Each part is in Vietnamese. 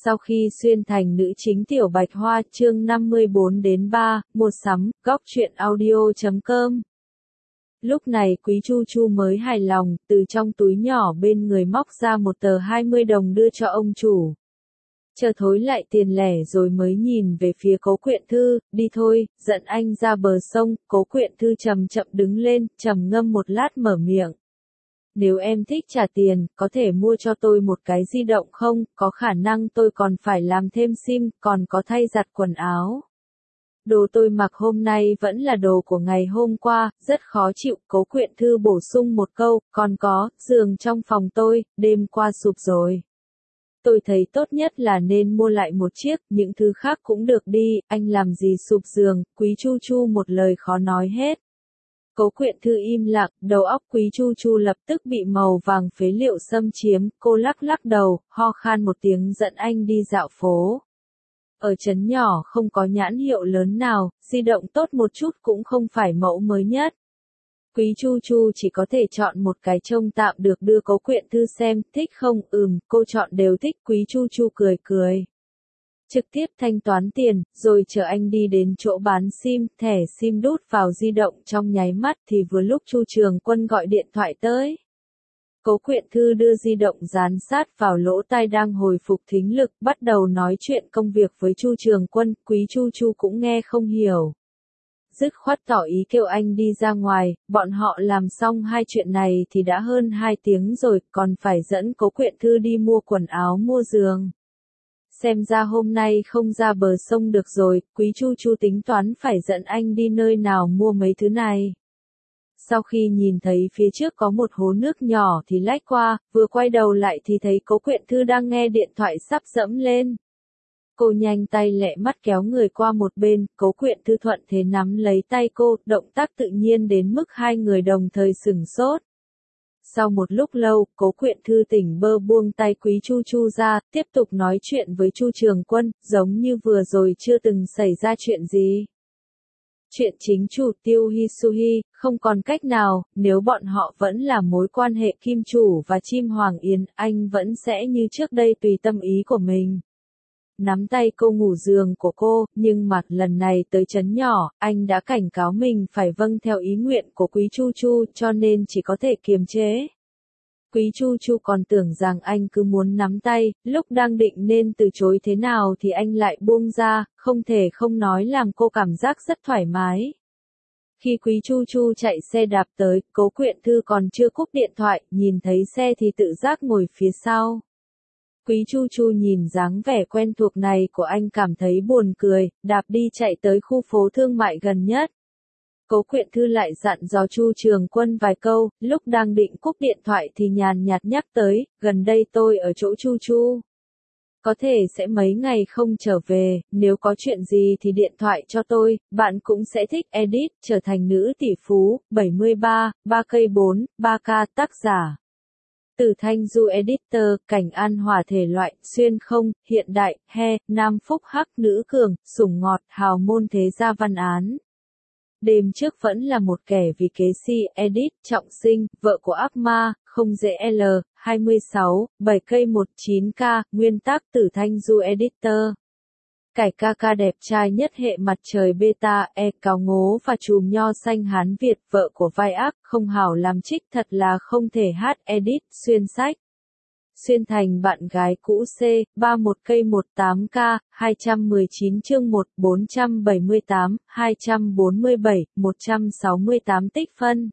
Sau khi xuyên thành nữ chính Tiểu Bạch Hoa chương 54-3, mua sắm, góc truyện audio.com. Lúc này Quý Chu Chu mới hài lòng, từ trong túi nhỏ bên người móc ra một tờ 20 đồng đưa cho ông chủ. Chờ thối lại tiền lẻ rồi mới nhìn về phía Cố Quyện Thư, đi thôi, dẫn anh ra bờ sông. Cố Quyện Thư chậm chậm đứng lên, trầm ngâm một lát mở miệng. Nếu em thích trả tiền, có thể mua cho tôi một cái di động không, có khả năng tôi còn phải làm thêm sim, còn có thay giặt quần áo. Đồ tôi mặc hôm nay vẫn là đồ của ngày hôm qua, rất khó chịu. Cố Quyện Thư bổ sung một câu, còn có, giường trong phòng tôi, đêm qua sụp rồi. Tôi thấy tốt nhất là nên mua lại một chiếc, những thứ khác cũng được đi, anh làm gì sụp giường. Quý Chu Chu một lời khó nói hết. Cố Quyện Thư im lặng, đầu óc Quý Chu Chu lập tức bị màu vàng phế liệu xâm chiếm, cô lắc lắc đầu, ho khan một tiếng dẫn anh đi dạo phố. Ở trấn nhỏ không có nhãn hiệu lớn nào, di động tốt một chút cũng không phải mẫu mới nhất. Quý Chu Chu chỉ có thể chọn một cái trông tạm được đưa Cố Quyện Thư xem, thích không, cô chọn đều thích. Quý Chu Chu cười cười. Trực tiếp thanh toán tiền, rồi chờ anh đi đến chỗ bán sim, thẻ sim đút vào di động trong nháy mắt thì vừa lúc Chu Trường Quân gọi điện thoại tới. Cố Quyện Thư đưa di động dán sát vào lỗ tai đang hồi phục thính lực, bắt đầu nói chuyện công việc với Chu Trường Quân. Quý Chu Chu cũng nghe không hiểu. Dứt khoát tỏ ý kêu anh đi ra ngoài, bọn họ làm xong hai chuyện này thì đã hơn 2 tiếng rồi, còn phải dẫn Cố Quyện Thư đi mua quần áo mua giường. Xem ra hôm nay không ra bờ sông được rồi, Quý Chu Chu tính toán phải dẫn anh đi nơi nào mua mấy thứ này. Sau khi nhìn thấy phía trước có một hố nước nhỏ thì lách qua, vừa quay đầu lại thì thấy Cố Quyện Thư đang nghe điện thoại sắp dẫm lên. Cô nhanh tay lẹ mắt kéo người qua một bên, Cố Quyện Thư thuận thế nắm lấy tay cô, động tác tự nhiên đến mức hai người đồng thời sửng sốt. Sau một lúc lâu, Cố Quyện Thư tỉnh bơ buông tay Quý Chu Chu ra, tiếp tục nói chuyện với Chu Trường Quân, giống như vừa rồi chưa từng xảy ra chuyện gì. Chuyện chính chủ Tiêu Hisuhi, không còn cách nào, nếu bọn họ vẫn là mối quan hệ kim chủ và chim hoàng yến, anh vẫn sẽ như trước đây tùy tâm ý của mình. Nắm tay cô ngủ giường của cô, nhưng mà lần này tới trấn nhỏ, anh đã cảnh cáo mình phải vâng theo ý nguyện của Quý Chu Chu, cho nên chỉ có thể kiềm chế. Quý Chu Chu còn tưởng rằng anh cứ muốn nắm tay, lúc đang định nên từ chối thế nào thì anh lại buông ra, không thể không nói làm cô cảm giác rất thoải mái. Khi Quý Chu Chu chạy xe đạp tới, Cố Quyện Thư còn chưa cúp điện thoại, nhìn thấy xe thì tự giác ngồi phía sau. Quý Chu Chu nhìn dáng vẻ quen thuộc này của anh cảm thấy buồn cười, đạp đi chạy tới khu phố thương mại gần nhất. Cố Quyện Thư lại dặn dò Chu Trường Quân vài câu, lúc đang định cúp điện thoại thì nhàn nhạt nhắc tới, gần đây tôi ở chỗ Chu Chu. Có thể sẽ mấy ngày không trở về, nếu có chuyện gì thì điện thoại cho tôi, bạn cũng sẽ thích edit, trở thành nữ tỷ phú. 73, 3 cây 4, 3K, tác giả. Từ Thanh Du Editor, cảnh an hòa thể loại, xuyên không, hiện đại, he, nam phúc hắc, nữ cường, sủng ngọt, hào môn thế gia văn án. Đêm trước vẫn là một kẻ vì kế si, edit, trọng sinh, vợ của ác ma, không dễ L, 26, 7 cây 19K, nguyên tác Tử Thanh Du Editor. Cải ca ca đẹp trai nhất hệ mặt trời beta, cáo ngố và chùm nho xanh Hán Việt, vợ của vai ác, không hảo làm trích thật là không thể hát, edit, xuyên sách. Xuyên thành bạn gái cũ C, 31 cây 18K, 219 chương 1, 478, 247, 168 tích phân.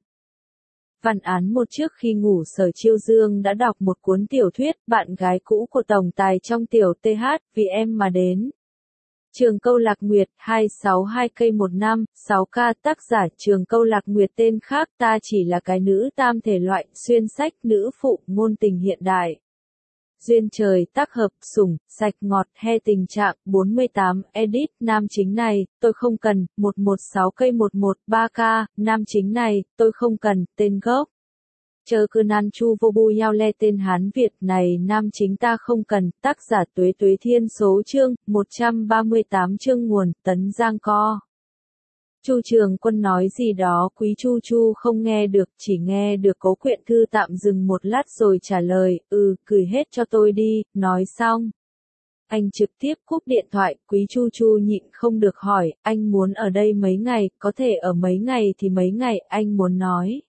Văn án một trước khi ngủ Sở Chiêu Dương đã đọc một cuốn tiểu thuyết, bạn gái cũ của tổng tài trong tiểu TH, vì em mà đến. Trường Câu Lạc Nguyệt, 262 cây 15, 6K, tác giả Trường Câu Lạc Nguyệt tên khác, ta chỉ là cái nữ tam thể loại, xuyên sách, nữ phụ, ngôn tình hiện đại. Duyên trời, tác hợp, sủng, sạch ngọt, he tình trạng, 48, edit, nam chính này, tôi không cần, 116 cây 113K, nam chính này, tôi không cần, tên gốc. Chờ cơ nan chu vô bu yao le tên Hán Việt này nam chính ta không cần, tác giả Tuế Tuế Thiên số chương, 138 chương nguồn, Tấn Giang Co. Chu Trường Quân nói gì đó Quý Chu Chu không nghe được, chỉ nghe được Cố Quyện Thư tạm dừng một lát rồi trả lời, cười hết cho tôi đi, nói xong. Anh trực tiếp cúp điện thoại, Quý Chu Chu nhịn không được hỏi, anh muốn ở đây mấy ngày, có thể ở mấy ngày thì mấy ngày, anh muốn nói.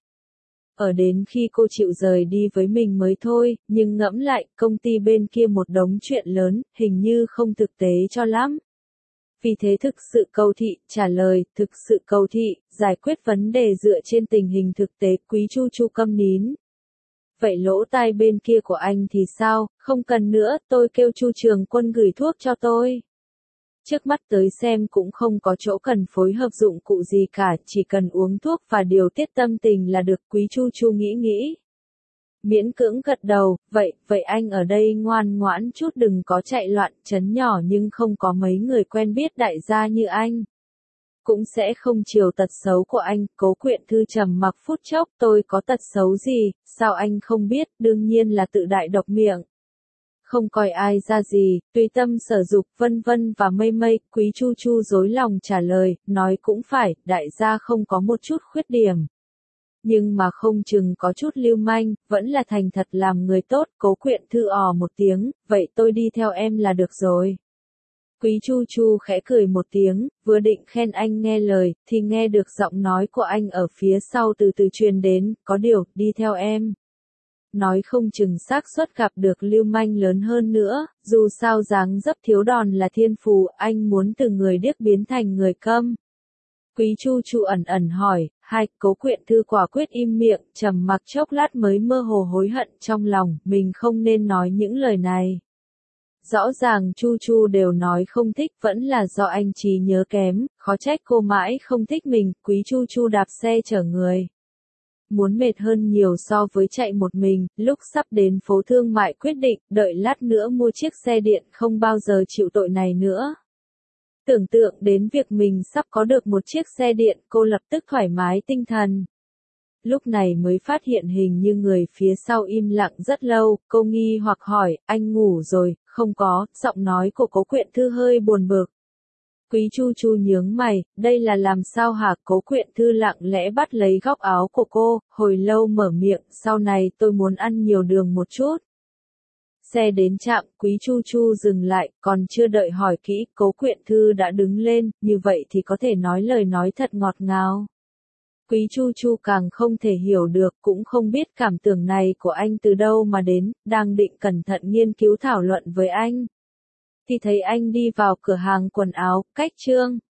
Ở đến khi cô chịu rời đi với mình mới thôi, nhưng ngẫm lại, công ty bên kia một đống chuyện lớn, hình như không thực tế cho lắm. Vì thế thực sự cầu thị, trả lời, thực sự cầu thị, giải quyết vấn đề dựa trên tình hình thực tế, Quý Chu Chu câm nín. Vậy lỗ tai bên kia của anh thì sao, không cần nữa, tôi kêu Chu Trường Quân gửi thuốc cho tôi. Trước mắt tới xem cũng không có chỗ cần phối hợp dụng cụ gì cả, chỉ cần uống thuốc và điều tiết tâm tình là được, Quý Chu Chu nghĩ. Miễn cưỡng gật đầu, vậy anh ở đây ngoan ngoãn chút đừng có chạy loạn, trấn nhỏ nhưng không có mấy người quen biết đại gia như anh. Cũng sẽ không chiều tật xấu của anh, Cố Quyện Thư trầm mặc phút chốc, tôi có tật xấu gì, sao anh không biết, đương nhiên là tự đại độc miệng. Không coi ai ra gì, tùy tâm sở dục, vân vân và mây mây, Quý Chu Chu dối lòng trả lời, nói cũng phải, đại gia không có một chút khuyết điểm. Nhưng mà không chừng có chút lưu manh, vẫn là thành thật làm người tốt, Cố Quyện Thư một tiếng, vậy tôi đi theo em là được rồi. Quý Chu Chu khẽ cười một tiếng, vừa định khen anh nghe lời, thì nghe được giọng nói của anh ở phía sau từ từ truyền đến, có điều, đi theo em. Nói không chừng xác suất gặp được lưu manh lớn hơn nữa, dù sao dáng dấp thiếu đòn là thiên phú, anh muốn từ người điếc biến thành người câm. Quý Chu Chu ẩn hỏi, Cố Quyện Thư quả quyết im miệng, trầm mặc chốc lát mới mơ hồ hối hận trong lòng, mình không nên nói những lời này. Rõ ràng Chu Chu đều nói không thích, vẫn là do anh trí nhớ kém, khó trách cô mãi không thích mình, Quý Chu Chu đạp xe chở người. Muốn mệt hơn nhiều so với chạy một mình, lúc sắp đến phố thương mại quyết định, đợi lát nữa mua chiếc xe điện không bao giờ chịu tội này nữa. Tưởng tượng đến việc mình sắp có được một chiếc xe điện, cô lập tức thoải mái tinh thần. Lúc này mới phát hiện hình như người phía sau im lặng rất lâu, cô nghi hoặc hỏi, anh ngủ rồi, không có, giọng nói của Cố Quyện Thư hơi buồn bực. Quý Chu Chu nhướng mày, đây là làm sao hả? Cố Quyện Thư lặng lẽ bắt lấy góc áo của cô, hồi lâu mở miệng, sau này tôi muốn ăn nhiều đường một chút. Xe đến trạm, Quý Chu Chu dừng lại, còn chưa đợi hỏi kỹ, Cố Quyện Thư đã đứng lên, như vậy thì có thể nói lời nói thật ngọt ngào. Quý Chu Chu càng không thể hiểu được, cũng không biết cảm tưởng này của anh từ đâu mà đến, đang định cẩn thận nghiên cứu thảo luận với anh. Thì thấy anh đi vào cửa hàng quần áo, cách Trương